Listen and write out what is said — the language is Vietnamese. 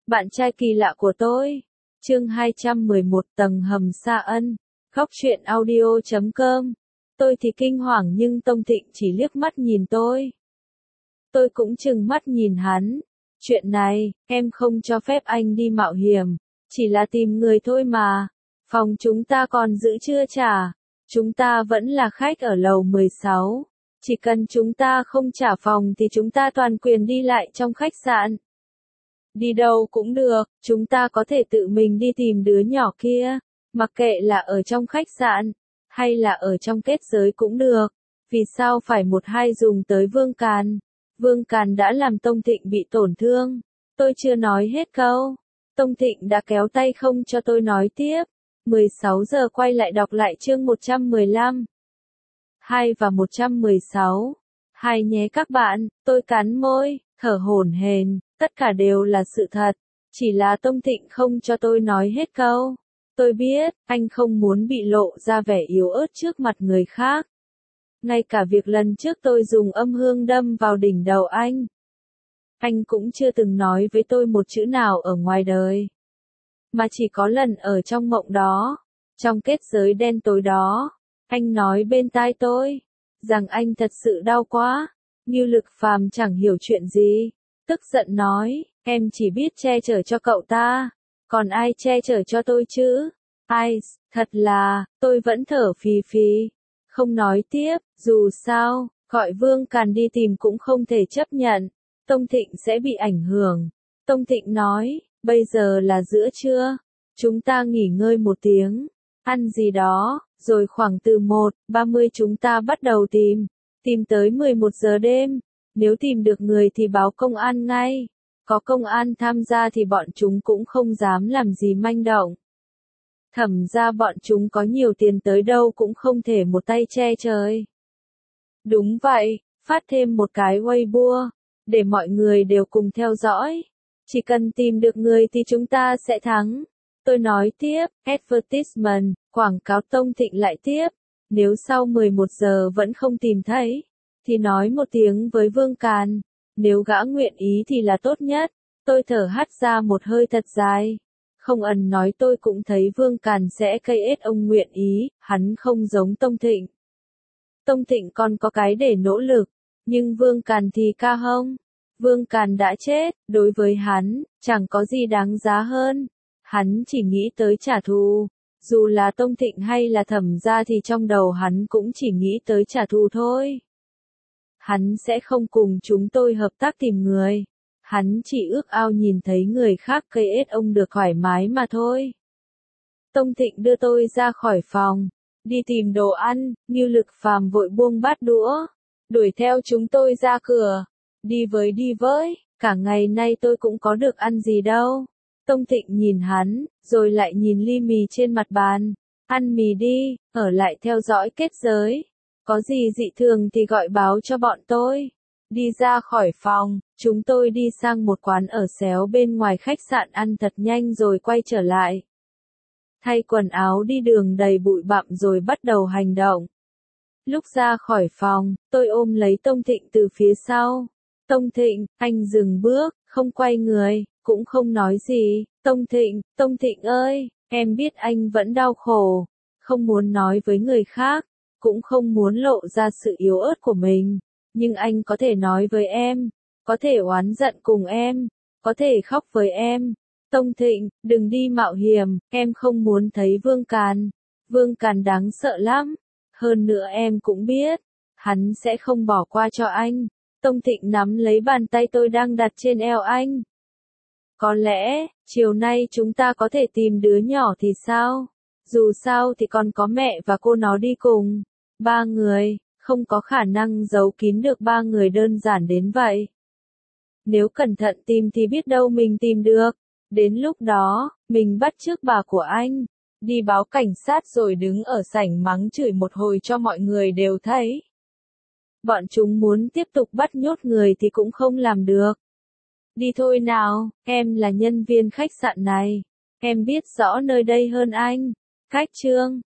Bạn trai kỳ lạ của tôi. Chương 211 tầng hầm Sa Ân. Khóc chuyện audio.com. Tôi thì kinh hoàng nhưng Tông Thịnh chỉ liếc mắt nhìn tôi. Tôi cũng trừng mắt nhìn hắn. Chuyện này, em không cho phép anh đi mạo hiểm. Chỉ là tìm người thôi mà. Phòng chúng ta còn giữ chưa trả. Chúng ta vẫn là khách ở lầu 16. Chỉ cần chúng ta không trả phòng thì chúng ta toàn quyền đi lại trong khách sạn. Đi đâu cũng được, chúng ta có thể tự mình đi tìm đứa nhỏ kia, mặc kệ là ở trong khách sạn, hay là ở trong kết giới cũng được. Vì sao phải một hai dùng tới Vương Càn? Vương Càn đã làm Tông Thịnh bị tổn thương. Tôi chưa nói hết câu. Tông Thịnh đã kéo tay không cho tôi nói tiếp. 16 giờ quay lại đọc lại chương 115. 2 và 116. 2 nhé các bạn, tôi cắn môi, thở hổn hển, tất cả đều là sự thật. Chỉ là Tông Thịnh không cho tôi nói hết câu. Tôi biết, anh không muốn bị lộ ra vẻ yếu ớt trước mặt người khác. Ngay cả việc lần trước tôi dùng âm hương đâm vào đỉnh đầu anh cũng chưa từng nói với tôi một chữ nào ở ngoài đời. Mà chỉ có lần ở trong mộng đó, trong kết giới đen tối đó, anh nói bên tai tôi, rằng anh thật sự đau quá. Như Lực Phàm chẳng hiểu chuyện gì, tức giận nói, em chỉ biết che chở cho cậu ta, còn ai che chở cho tôi chứ? Ai, thật là, tôi vẫn thở phì phì, không nói tiếp, dù sao, gọi Vương Càn đi tìm cũng không thể chấp nhận, Tông Thịnh sẽ bị ảnh hưởng. Tông Thịnh nói, bây giờ là giữa trưa, chúng ta nghỉ ngơi một tiếng, ăn gì đó, rồi khoảng từ 1:30 chúng ta bắt đầu tìm tới 11 giờ đêm. Nếu tìm được người thì báo công an ngay. Có công an tham gia thì bọn chúng cũng không dám làm gì manh động. Thẩm ra bọn chúng có nhiều tiền tới đâu cũng không thể một tay che trời. Đúng vậy, phát thêm một cái Weibo, để mọi người đều cùng theo dõi. Chỉ cần tìm được người thì chúng ta sẽ thắng. Tôi nói tiếp, advertisement, quảng cáo. Tông Thịnh lại tiếp. Nếu sau 11 giờ vẫn không tìm thấy, thì nói một tiếng với Vương Càn. Nếu gã nguyện ý thì là tốt nhất. Tôi thở hắt ra một hơi thật dài. Không ẩn nói tôi cũng thấy Vương Càn sẽ cây ết ông nguyện ý, hắn không giống Tông Thịnh. Tông Thịnh còn có cái để nỗ lực, nhưng Vương Càn thì ca hông. Vương Càn đã chết, đối với hắn, chẳng có gì đáng giá hơn. Hắn chỉ nghĩ tới trả thù. Dù là Tông Thịnh hay là Thẩm gia thì trong đầu hắn cũng chỉ nghĩ tới trả thù thôi. Hắn sẽ không cùng chúng tôi hợp tác tìm người. Hắn chỉ ước ao nhìn thấy người khác cây ết ông được thoải mái mà thôi. Tông Thịnh đưa tôi ra khỏi phòng, đi tìm đồ ăn. Như Lực Phàm vội buông bát đũa, đuổi theo chúng tôi ra cửa. Đi với, cả ngày nay tôi cũng có được ăn gì đâu. Tông Thịnh nhìn hắn, rồi lại nhìn ly mì trên mặt bàn. Ăn mì đi, ở lại theo dõi kết giới. Có gì dị thường thì gọi báo cho bọn tôi. Đi ra khỏi phòng, chúng tôi đi sang một quán ở xéo bên ngoài khách sạn ăn thật nhanh rồi quay trở lại. Thay quần áo đi đường đầy bụi bặm rồi bắt đầu hành động. Lúc ra khỏi phòng, tôi ôm lấy Tông Thịnh từ phía sau. Tông Thịnh, anh dừng bước, không quay người, cũng không nói gì. Tông Thịnh ơi, em biết anh vẫn đau khổ, không muốn nói với người khác, cũng không muốn lộ ra sự yếu ớt của mình. Nhưng anh có thể nói với em, có thể oán giận cùng em, có thể khóc với em. Tông Thịnh, đừng đi mạo hiểm, em không muốn thấy Vương Càn. Vương Càn đáng sợ lắm. Hơn nữa em cũng biết, hắn sẽ không bỏ qua cho anh. Tông Thịnh nắm lấy bàn tay tôi đang đặt trên eo anh. Có lẽ, chiều nay chúng ta có thể tìm đứa nhỏ thì sao? Dù sao thì còn có mẹ và cô nó đi cùng. 3 người, không có khả năng giấu kín được 3 người đơn giản đến vậy. Nếu cẩn thận tìm thì biết đâu mình tìm được. Đến lúc đó, mình bắt chước bà của anh, đi báo cảnh sát rồi đứng ở sảnh mắng chửi một hồi cho mọi người đều thấy. Bọn chúng muốn tiếp tục bắt nhốt người thì cũng không làm được. Đi thôi nào, em là nhân viên khách sạn này. Em biết rõ nơi đây hơn anh. Khách trương,